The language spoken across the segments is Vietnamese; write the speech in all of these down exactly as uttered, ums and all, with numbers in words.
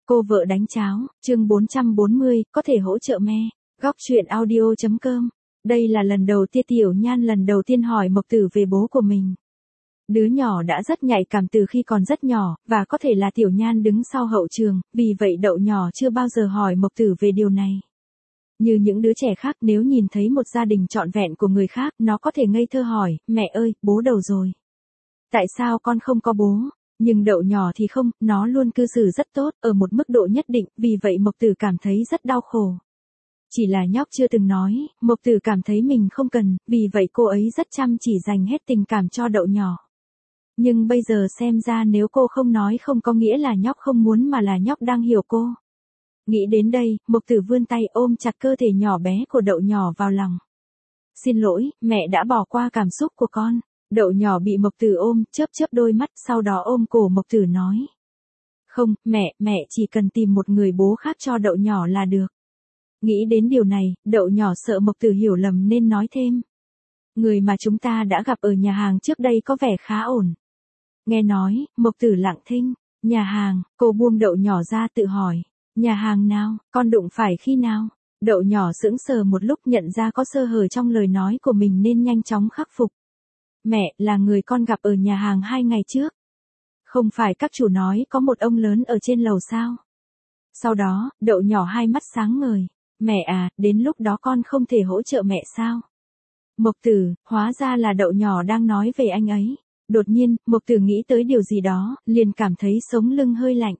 Cô vợ đánh cháo, chương bốn trăm bốn mươi, có thể hỗ trợ me. Góc truyện audio.com. Đây là lần đầu tiên Tiểu Nhan lần đầu tiên hỏi Mộc Tử về bố của mình. Đứa nhỏ đã rất nhạy cảm từ khi còn rất nhỏ, và có thể là Tiểu Nhan đứng sau hậu trường, vì vậy đậu nhỏ chưa bao giờ hỏi Mộc Tử về điều này. Như những đứa trẻ khác, nếu nhìn thấy một gia đình trọn vẹn của người khác, nó có thể ngây thơ hỏi, mẹ ơi, bố đâu rồi? Tại sao con không có bố? Nhưng đậu nhỏ thì không, nó luôn cư xử rất tốt, ở một mức độ nhất định, vì vậy Mộc Tử cảm thấy rất đau khổ. Chỉ là nhóc chưa từng nói, Mộc Tử cảm thấy mình không cần, vì vậy cô ấy rất chăm chỉ dành hết tình cảm cho đậu nhỏ. Nhưng bây giờ xem ra nếu cô không nói không có nghĩa là nhóc không muốn mà là nhóc đang hiểu cô. Nghĩ đến đây, Mộc Tử vươn tay ôm chặt cơ thể nhỏ bé của đậu nhỏ vào lòng. Xin lỗi, mẹ đã bỏ qua cảm xúc của con. Đậu nhỏ bị Mộc Tử ôm, chớp chớp đôi mắt, sau đó ôm cổ Mộc Tử nói. Không, mẹ, mẹ chỉ cần tìm một người bố khác cho đậu nhỏ là được. Nghĩ đến điều này, đậu nhỏ sợ Mộc Tử hiểu lầm nên nói thêm. Người mà chúng ta đã gặp ở nhà hàng trước đây có vẻ khá ổn. Nghe nói, Mộc Tử lặng thinh. Nhà hàng, cô buông đậu nhỏ ra tự hỏi. Nhà hàng nào, con đụng phải khi nào? Đậu nhỏ sững sờ một lúc nhận ra có sơ hở trong lời nói của mình nên nhanh chóng khắc phục. Mẹ, là người con gặp ở nhà hàng hai ngày trước. Không phải các chủ nói có một ông lớn ở trên lầu sao? Sau đó, đậu nhỏ hai mắt sáng ngời. Mẹ à, đến lúc đó con không thể hỗ trợ mẹ sao? Mộc Tử, hóa ra là đậu nhỏ đang nói về anh ấy. Đột nhiên, Mộc Tử nghĩ tới điều gì đó, liền cảm thấy sống lưng hơi lạnh.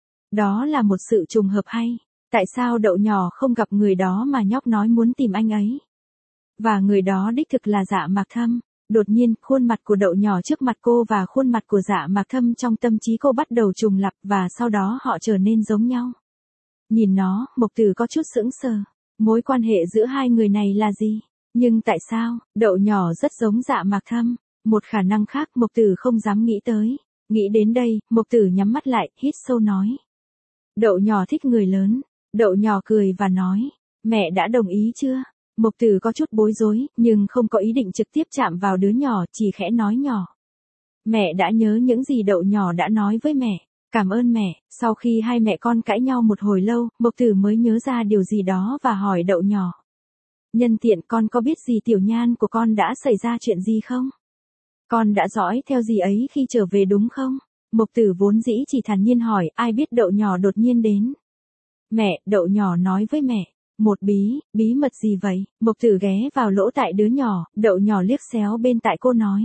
Đó là một sự trùng hợp hay. Tại sao đậu nhỏ không gặp người đó mà nhóc nói muốn tìm anh ấy? Và người đó đích thực là Dạ Mạc Thâm. Đột nhiên, khuôn mặt của đậu nhỏ trước mặt cô và khuôn mặt của Dạ Mạc Thâm trong tâm trí cô bắt đầu trùng lặp và sau đó họ trở nên giống nhau. Nhìn nó, Mộc Tử có chút sững sờ. Mối quan hệ giữa hai người này là gì? Nhưng tại sao, đậu nhỏ rất giống Dạ Mạc Thâm? Một khả năng khác Mộc Tử không dám nghĩ tới. Nghĩ đến đây, Mộc Tử nhắm mắt lại, hít sâu nói. Đậu nhỏ thích người lớn. Đậu nhỏ cười và nói. Mẹ đã đồng ý chưa? Mộc Tử có chút bối rối, nhưng không có ý định trực tiếp chạm vào đứa nhỏ, chỉ khẽ nói nhỏ. Mẹ đã nhớ những gì đậu nhỏ đã nói với mẹ. Cảm ơn mẹ. Sau khi hai mẹ con cãi nhau một hồi lâu, Mộc Tử mới nhớ ra điều gì đó và hỏi đậu nhỏ. Nhân tiện con có biết gì Tiểu Nhan của con đã xảy ra chuyện gì không? Con đã dõi theo gì ấy khi trở về đúng không? Mộc Tử vốn dĩ chỉ thản nhiên hỏi, ai biết đậu nhỏ đột nhiên đến. Mẹ, đậu nhỏ nói với mẹ. Một bí, bí mật gì vậy? Mộc Tử ghé vào lỗ tai đứa nhỏ, đậu nhỏ liếc xéo bên tai cô nói.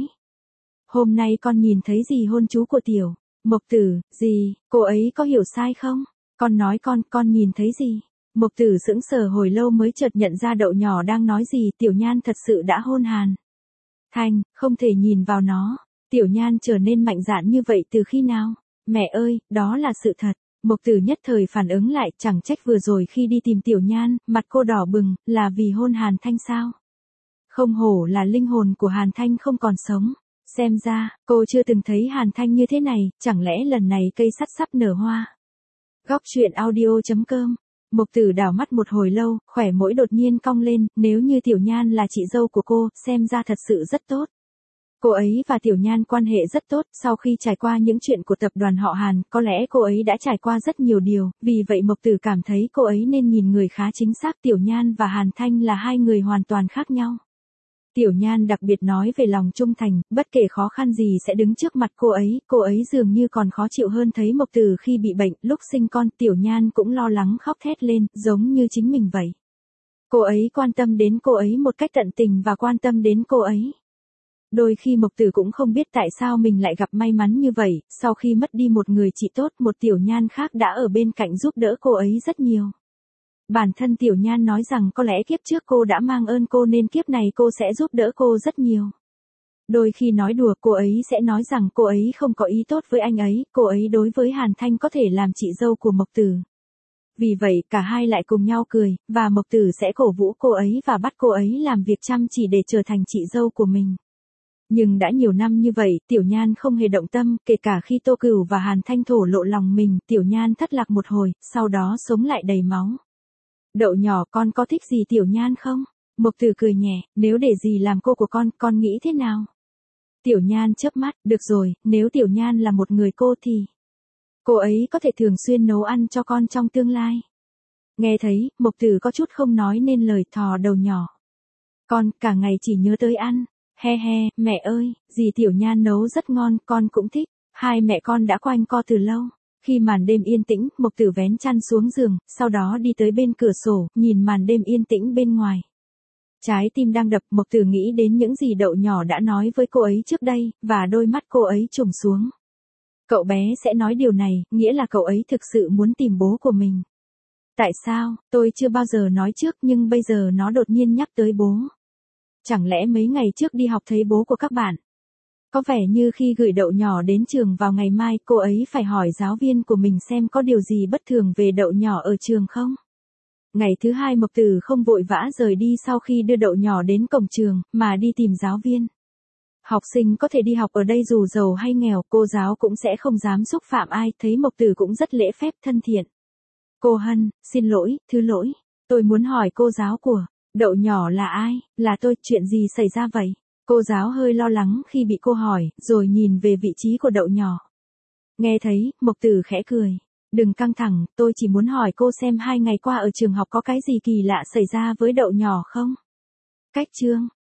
Hôm nay con nhìn thấy gì hôn chú của Tiểu? Mộc Tử, gì, cô ấy có hiểu sai không? Con nói con, con nhìn thấy gì? Mộc Tử sững sờ hồi lâu mới chợt nhận ra đậu nhỏ đang nói gì, Tiểu Nhan thật sự đã hôn Hàn Thanh, không thể nhìn vào nó. Tiểu Nhan trở nên mạnh dạn như vậy từ khi nào? Mẹ ơi, đó là sự thật. Mộc Tử nhất thời phản ứng lại, chẳng trách vừa rồi khi đi tìm Tiểu Nhan, mặt cô đỏ bừng, là vì hôn Hàn Thanh sao? Không hổ là linh hồn của Hàn Thanh không còn sống. Xem ra, cô chưa từng thấy Hàn Thanh như thế này, chẳng lẽ lần này cây sắt sắp nở hoa? Góc truyện audio.com. Mộc Tử đảo mắt một hồi lâu, khỏe mũi đột nhiên cong lên, nếu như Tiểu Nhan là chị dâu của cô, xem ra thật sự rất tốt. Cô ấy và Tiểu Nhan quan hệ rất tốt, sau khi trải qua những chuyện của tập đoàn họ Hàn, có lẽ cô ấy đã trải qua rất nhiều điều, vì vậy Mộc Tử cảm thấy cô ấy nên nhìn người khá chính xác. Tiểu Nhan và Hàn Thanh là hai người hoàn toàn khác nhau. Tiểu Nhan đặc biệt nói về lòng trung thành, bất kể khó khăn gì sẽ đứng trước mặt cô ấy, cô ấy dường như còn khó chịu hơn thấy Mộc Tử khi bị bệnh, lúc sinh con, Tiểu Nhan cũng lo lắng khóc thét lên, giống như chính mình vậy. Cô ấy quan tâm đến cô ấy một cách tận tình và quan tâm đến cô ấy. Đôi khi Mộc Tử cũng không biết tại sao mình lại gặp may mắn như vậy, sau khi mất đi một người chị tốt, một Tiểu Nhan khác đã ở bên cạnh giúp đỡ cô ấy rất nhiều. Bản thân Tiểu Nhan nói rằng có lẽ kiếp trước cô đã mang ơn cô nên kiếp này cô sẽ giúp đỡ cô rất nhiều. Đôi khi nói đùa cô ấy sẽ nói rằng cô ấy không có ý tốt với anh ấy, cô ấy đối với Hàn Thanh có thể làm chị dâu của Mộc Tử. Vì vậy cả hai lại cùng nhau cười, và Mộc Tử sẽ cổ vũ cô ấy và bắt cô ấy làm việc chăm chỉ để trở thành chị dâu của mình. Nhưng đã nhiều năm như vậy, Tiểu Nhan không hề động tâm, kể cả khi Tô Cửu và Hàn Thanh thổ lộ lòng mình, Tiểu Nhan thất lạc một hồi, sau đó sống lại đầy máu. Đậu nhỏ, con có thích gì Tiểu Nhan không? Mộc Tử cười nhẹ, nếu để gì làm cô của con, con nghĩ thế nào? Tiểu Nhan chớp mắt, được rồi, nếu Tiểu Nhan là một người cô thì... Cô ấy có thể thường xuyên nấu ăn cho con trong tương lai. Nghe thấy, Mộc Tử có chút không nói nên lời, thò đầu nhỏ. Con, cả ngày chỉ nhớ tới ăn. He he, mẹ ơi, dì Tiểu Nhan nấu rất ngon, con cũng thích. Hai mẹ con đã quanh co từ lâu. Khi màn đêm yên tĩnh, Mộc Tử vén chăn xuống giường, sau đó đi tới bên cửa sổ, nhìn màn đêm yên tĩnh bên ngoài. Trái tim đang đập, Mộc Tử nghĩ đến những gì Đậu nhỏ đã nói với cô ấy trước đây, và đôi mắt cô ấy trùng xuống. Cậu bé sẽ nói điều này, nghĩa là cậu ấy thực sự muốn tìm bố của mình. Tại sao, tôi chưa bao giờ nói trước nhưng bây giờ nó đột nhiên nhắc tới bố. Chẳng lẽ mấy ngày trước đi học thấy bố của các bạn? Có vẻ như khi gửi Đậu nhỏ đến trường vào ngày mai, cô ấy phải hỏi giáo viên của mình xem có điều gì bất thường về Đậu nhỏ ở trường không? Ngày thứ hai Mộc Tử không vội vã rời đi sau khi đưa Đậu nhỏ đến cổng trường, mà đi tìm giáo viên. Học sinh có thể đi học ở đây dù giàu hay nghèo, cô giáo cũng sẽ không dám xúc phạm ai, thấy Mộc Tử cũng rất lễ phép thân thiện. Cô Hân, xin lỗi, thứ lỗi, tôi muốn hỏi cô giáo của Đậu nhỏ là ai, là tôi, chuyện gì xảy ra vậy? Cô giáo hơi lo lắng khi bị cô hỏi, rồi nhìn về vị trí của Đậu nhỏ. Nghe thấy, Mộc Tử khẽ cười. Đừng căng thẳng, tôi chỉ muốn hỏi cô xem hai ngày qua ở trường học có cái gì kỳ lạ xảy ra với Đậu nhỏ không? Cách chương